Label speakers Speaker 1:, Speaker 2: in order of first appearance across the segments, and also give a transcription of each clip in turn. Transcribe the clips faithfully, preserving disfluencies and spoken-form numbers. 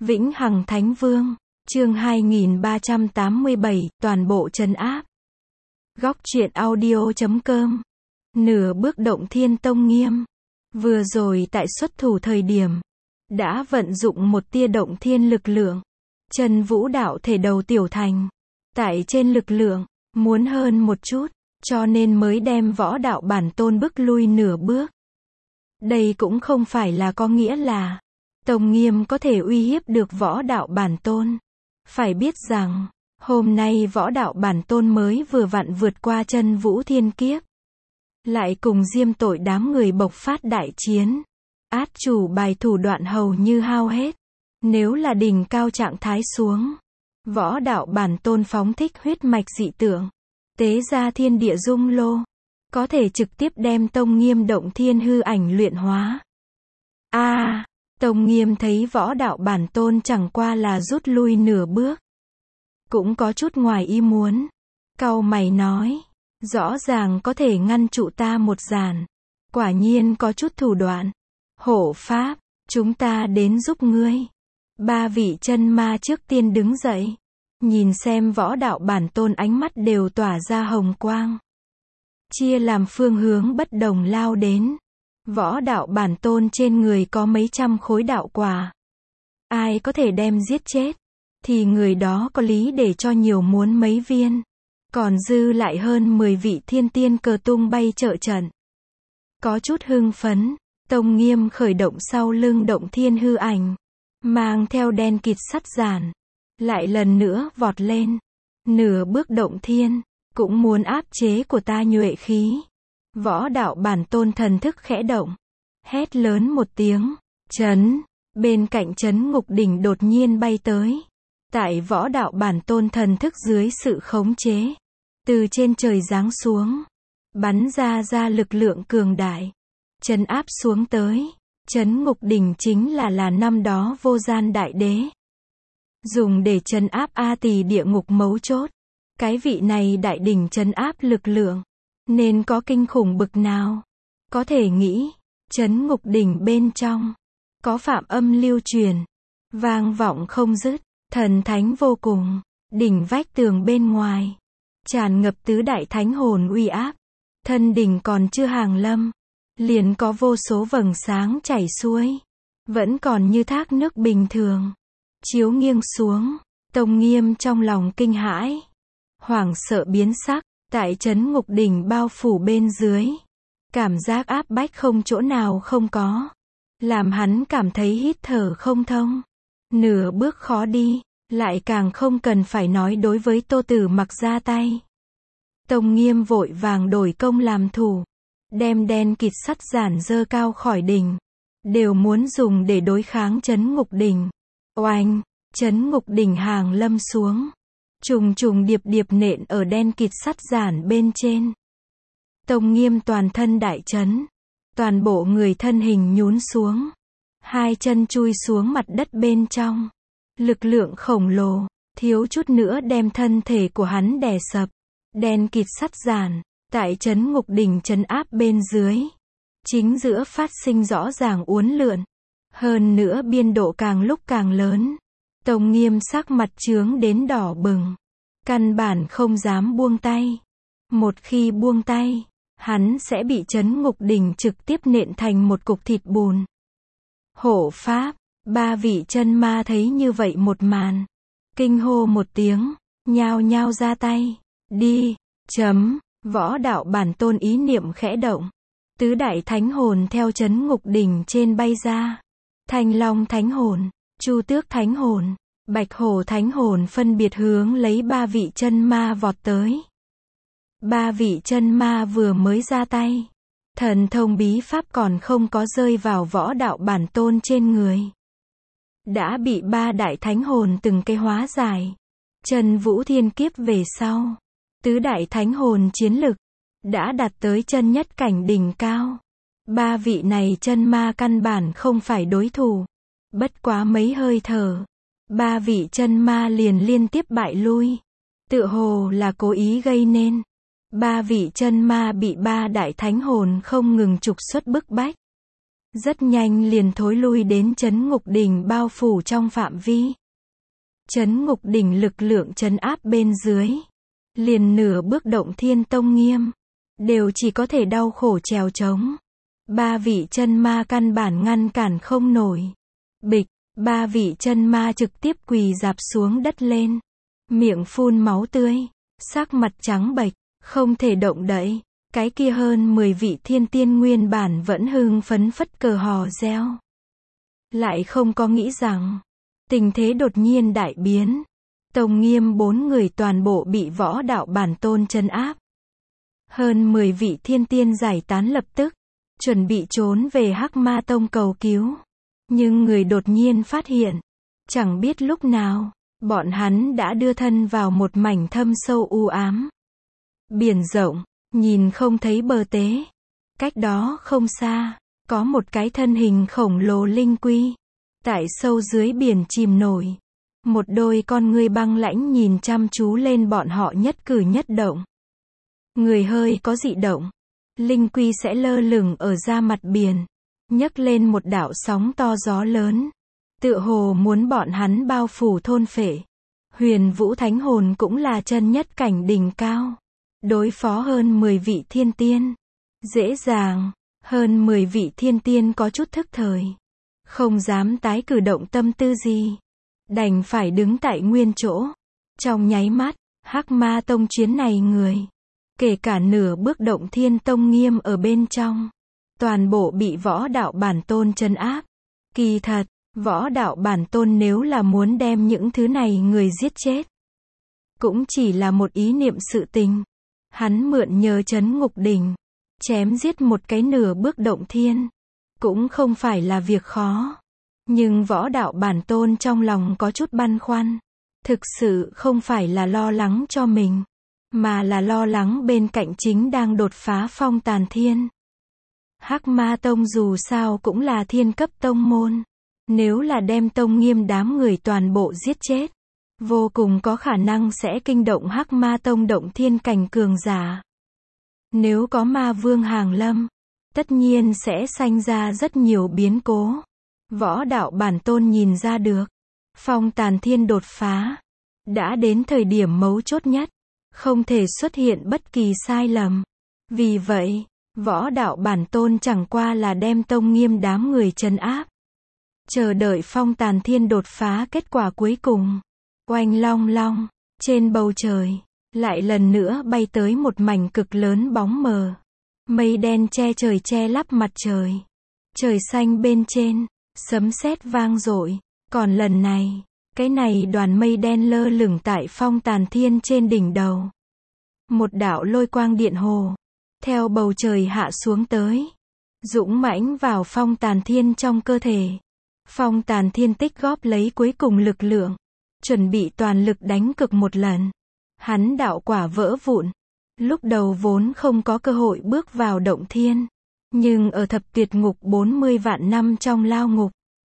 Speaker 1: Vĩnh Hằng Thánh Vương, chương hai nghìn ba trăm tám mươi bảy, toàn bộ trấn áp. Góc truyện audio chấm com. Nửa bước động thiên tông nghiêm. Vừa rồi tại xuất thủ thời điểm, đã vận dụng một tia động thiên lực lượng. Chân vũ đạo thể đầu tiểu thành. Tại trên lực lượng, muốn hơn một chút, cho nên mới đem võ đạo bản tôn bức lui nửa bước. Đây cũng không phải là có nghĩa là Tông Nghiêm có thể uy hiếp được võ đạo bản tôn. Phải biết rằng, hôm nay võ đạo bản tôn mới vừa vặn vượt qua chân vũ thiên kiếp. Lại cùng diêm tội đám người bộc phát đại chiến. Át chủ bài thủ đoạn hầu như hao hết. Nếu là đỉnh cao trạng thái xuống, võ đạo bản tôn phóng thích huyết mạch dị tượng, tế ra thiên địa dung lô, có thể trực tiếp đem Tông Nghiêm động thiên hư ảnh luyện hóa. A, à, Tông Nghiêm thấy võ đạo bản tôn chẳng qua là rút lui nửa bước, cũng có chút ngoài ý muốn. Cau mày nói, rõ ràng có thể ngăn trụ ta một giàn, quả nhiên có chút thủ đoạn. Hộ pháp, chúng ta đến giúp ngươi. Ba vị chân ma trước tiên đứng dậy, nhìn xem võ đạo bản tôn, ánh mắt đều tỏa ra hồng quang. Chia làm phương hướng bất đồng lao đến. Võ đạo bản tôn trên người có mấy trăm khối đạo quả. Ai có thể đem giết chết, thì người đó có lý để cho nhiều muốn mấy viên. Còn dư lại hơn mười vị thiên tiên cờ tung bay trợ trận. Có chút hưng phấn, Tông Nghiêm khởi động sau lưng động thiên hư ảnh, mang theo đen kịt sắt giản, lại lần nữa vọt lên. Nửa bước động thiên, cũng muốn áp chế của ta nhuệ khí. Võ đạo bản tôn thần thức khẽ động, hét lớn một tiếng, chấn. Bên cạnh chấn ngục đỉnh đột nhiên bay tới. Tại võ đạo bản tôn thần thức dưới sự khống chế, từ trên trời giáng xuống, bắn ra ra lực lượng cường đại, trấn áp xuống tới. Chấn ngục đỉnh chính là là năm đó vô gian đại đế dùng để trấn áp A Tỳ địa ngục mấu chốt. Cái vị này đại đỉnh trấn áp lực lượng nên có kinh khủng bực nào. Có thể nghĩ, chấn ngục đỉnh bên trong có phạm âm lưu truyền, vang vọng không dứt, thần thánh vô cùng. Đỉnh vách tường bên ngoài tràn ngập tứ đại thánh hồn uy áp. Thân đỉnh còn chưa hàng lâm, liền có vô số vầng sáng chảy xuôi, vẫn còn như thác nước bình thường, chiếu nghiêng xuống. Tông Nghiêm trong lòng kinh hãi, hoảng sợ biến sắc. Tại chấn ngục đỉnh bao phủ bên dưới, cảm giác áp bách không chỗ nào không có, làm hắn cảm thấy hít thở không thông, nửa bước khó đi. Lại càng không cần phải nói đối với Tô Tử Mặc ra tay. Tông Nghiêm vội vàng đổi công làm thủ, đem đen kịt sắt giản dơ cao khỏi đỉnh, đều muốn dùng để đối kháng chấn ngục đỉnh. Oanh, chấn ngục đỉnh hàng lâm xuống, trùng trùng điệp điệp nện ở đen kịt sắt giản bên trên. Tông Nghiêm toàn thân đại chấn, toàn bộ người thân hình nhún xuống, hai chân chui xuống mặt đất bên trong. Lực lượng khổng lồ, thiếu chút nữa đem thân thể của hắn đè sập. Đen kịt sắt giản, tại chấn ngục đỉnh trấn áp bên dưới, chính giữa phát sinh rõ ràng uốn lượn. Hơn nữa biên độ càng lúc càng lớn. Tông Nghiêm sắc mặt chướng đến đỏ bừng, căn bản không dám buông tay. Một khi buông tay, hắn sẽ bị chấn ngục đỉnh trực tiếp nện thành một cục thịt bùn. Hộ pháp, ba vị chân ma thấy như vậy một màn, kinh hô một tiếng, nhao nhao ra tay. Đi, chấm. Võ đạo bản tôn ý niệm khẽ động, tứ đại thánh hồn theo chấn ngục đỉnh trên bay ra. Thanh Long thánh hồn, Chu Tước thánh hồn, Bạch Hổ thánh hồn phân biệt hướng lấy ba vị chân ma vọt tới. Ba vị chân ma vừa mới ra tay, thần thông bí pháp còn không có rơi vào võ đạo bản tôn trên người, đã bị ba đại thánh hồn từng cái hóa giải. Chân vũ thiên kiếp về sau, tứ đại thánh hồn chiến lực đã đạt tới chân nhất cảnh đỉnh cao. Ba vị này chân ma căn bản không phải đối thủ. Bất quá mấy hơi thở, ba vị chân ma liền liên tiếp bại lui, tựa hồ là cố ý gây nên. Ba vị chân ma bị ba đại thánh hồn không ngừng trục xuất bức bách. rất nhanh liền thối lui đến trấn ngục đỉnh bao phủ trong phạm vi. Trấn ngục đỉnh lực lượng trấn áp bên dưới, liền nửa bước động thiên tông nghiêm, đều chỉ có thể đau khổ trèo trống. Ba vị chân ma căn bản ngăn cản không nổi. Bịch, ba vị chân ma trực tiếp quỳ rạp xuống đất lên, miệng phun máu tươi, sắc mặt trắng bệch, không thể động đậy. Cái kia hơn mười vị thiên tiên nguyên bản vẫn hưng phấn phất cờ hò reo. Lại không có nghĩ rằng, tình thế đột nhiên đại biến. Tông nghiêm bốn người toàn bộ bị võ đạo bản tôn trấn áp. Hơn mười vị thiên tiên giải tán lập tức, chuẩn bị trốn về Hắc Ma Tông cầu cứu. Nhưng người đột nhiên phát hiện, chẳng biết lúc nào, bọn hắn đã đưa thân vào một mảnh thâm sâu u ám. Biển rộng, nhìn không thấy bờ tế. Cách đó không xa, có một cái thân hình khổng lồ linh quy. Tại sâu dưới biển chìm nổi. Một đôi con ngươi băng lãnh nhìn chăm chú lên bọn họ nhất cử nhất động. Người hơi có dị động, linh quy sẽ lơ lửng ở ra mặt biển, nhấc lên một đạo sóng to gió lớn, tựa hồ muốn bọn hắn bao phủ thôn phệ. Huyền Vũ Thánh Hồn cũng là chân nhất cảnh đỉnh cao, đối phó hơn mười vị thiên tiên, dễ dàng. Hơn mười vị thiên tiên có chút thức thời, không dám tái cử động tâm tư gì, đành phải đứng tại nguyên chỗ. Trong nháy mắt, Hắc Ma Tông chuyến này người, kể cả nửa bước động thiên tông nghiêm ở bên trong, toàn bộ bị võ đạo bản tôn trấn áp. Kỳ thật, võ đạo bản tôn nếu là muốn đem những thứ này người giết chết, cũng chỉ là một ý niệm sự tình. Hắn mượn nhờ trấn ngục đỉnh, chém giết một cái nửa bước động thiên, cũng không phải là việc khó. Nhưng võ đạo bản tôn trong lòng có chút băn khoăn. Thực sự không phải là lo lắng cho mình, mà là lo lắng bên cạnh chính đang đột phá phong tàn thiên. Hắc Ma Tông dù sao cũng là thiên cấp tông môn. Nếu là đem tông nghiêm đám người toàn bộ giết chết, vô cùng có khả năng sẽ kinh động Hắc Ma Tông động thiên cảnh cường giả. Nếu có ma vương hàng lâm, tất nhiên sẽ sanh ra rất nhiều biến cố. Võ đạo bản tôn nhìn ra được, phong tàn thiên đột phá, đã đến thời điểm mấu chốt nhất, không thể xuất hiện bất kỳ sai lầm. Vì vậy, võ đạo bản tôn chẳng qua là đem tông nghiêm đám người trấn áp, chờ đợi phong tàn thiên đột phá kết quả cuối cùng. Oanh long long, trên bầu trời, lại lần nữa bay tới một mảnh cực lớn bóng mờ. Mây đen che trời che lấp mặt trời. Trời xanh bên trên, sấm sét vang dội. Còn lần này, cái này đoàn mây đen lơ lửng tại phong tàn thiên trên đỉnh đầu. Một đạo lôi quang điện hồ, theo bầu trời hạ xuống tới, dũng mãnh vào phong tàn thiên trong cơ thể. Phong tàn thiên tích góp lấy cuối cùng lực lượng, chuẩn bị toàn lực đánh cực một lần. Hắn đạo quả vỡ vụn. Lúc đầu vốn không có cơ hội bước vào động thiên, nhưng ở thập tuyệt ngục bốn mươi vạn năm trong lao ngục,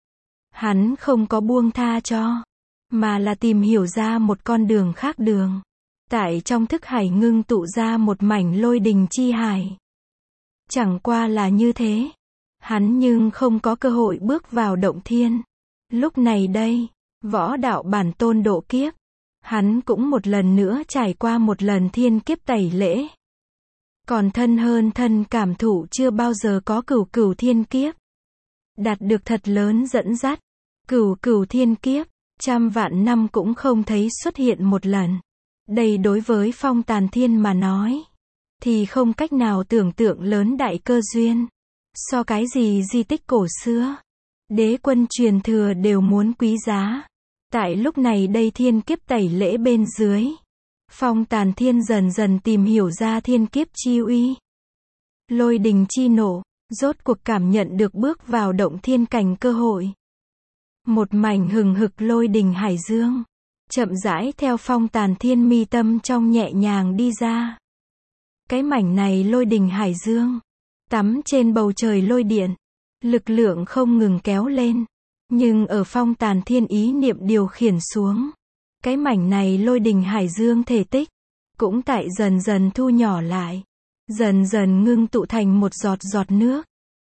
Speaker 1: hắn không có buông tha cho, mà là tìm hiểu ra một con đường khác đường. Tại trong thức hải ngưng tụ ra một mảnh lôi đình chi hải. Chẳng qua là như thế, hắn nhưng không có cơ hội bước vào động thiên. Lúc này đây, võ đạo bản tôn độ kiếp, hắn cũng một lần nữa trải qua một lần thiên kiếp tẩy lễ. Còn thân hơn thân cảm thụ chưa bao giờ có cửu cửu thiên kiếp. Đạt được thật lớn dẫn dắt. Cửu cửu thiên kiếp, trăm vạn năm cũng không thấy xuất hiện một lần. Đây đối với phong tàn thiên mà nói, thì không cách nào tưởng tượng lớn đại cơ duyên. So cái gì di tích cổ xưa, đế quân truyền thừa đều muốn quý giá. Tại lúc này đây thiên kiếp tẩy lễ bên dưới, phong tàn thiên dần dần tìm hiểu ra thiên kiếp chi uy. Lôi đình chi nổ, rốt cuộc cảm nhận được bước vào động thiên cảnh cơ hội. Một mảnh hừng hực lôi đình hải dương, chậm rãi theo phong tàn thiên mi tâm trong nhẹ nhàng đi ra. Cái mảnh này lôi đình hải dương, tắm trên bầu trời lôi điện, lực lượng không ngừng kéo lên. Nhưng ở phong tàn thiên ý niệm điều khiển xuống, cái mảnh này lôi đình hải dương thể tích, cũng tại dần dần thu nhỏ lại, dần dần ngưng tụ thành một giọt giọt nước.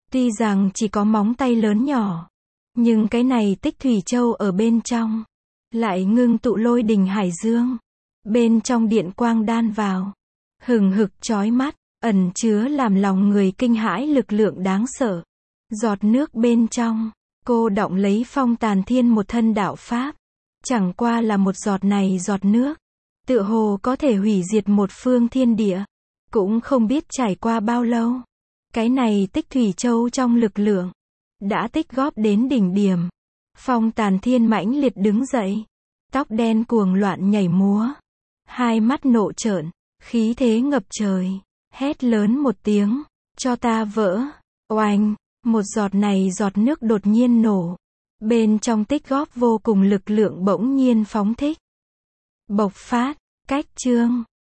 Speaker 1: Tuy rằng chỉ có móng tay lớn nhỏ, nhưng cái này Tích Thủy Châu ở bên trong, lại ngưng tụ lôi đình hải dương. Bên trong điện quang đan vào, hừng hực chói mắt, ẩn chứa làm lòng người kinh hãi lực lượng đáng sợ. Giọt nước bên trong, cô đọng lấy Phong Tàn Thiên một thân đạo pháp. Chẳng qua là một giọt này giọt nước, tựa hồ có thể hủy diệt một phương thiên địa. Cũng không biết trải qua bao lâu, cái này Tích Thủy Châu trong lực lượng đã tích góp đến đỉnh điểm. Phong Tàn Thiên mãnh liệt đứng dậy, tóc đen cuồng loạn nhảy múa, hai mắt nộ trợn, khí thế ngập trời, hét lớn một tiếng, cho ta vỡ. Oanh, một giọt này giọt nước đột nhiên nổ, bên trong tích góp vô cùng lực lượng bỗng nhiên phóng thích, bộc phát. Cách chương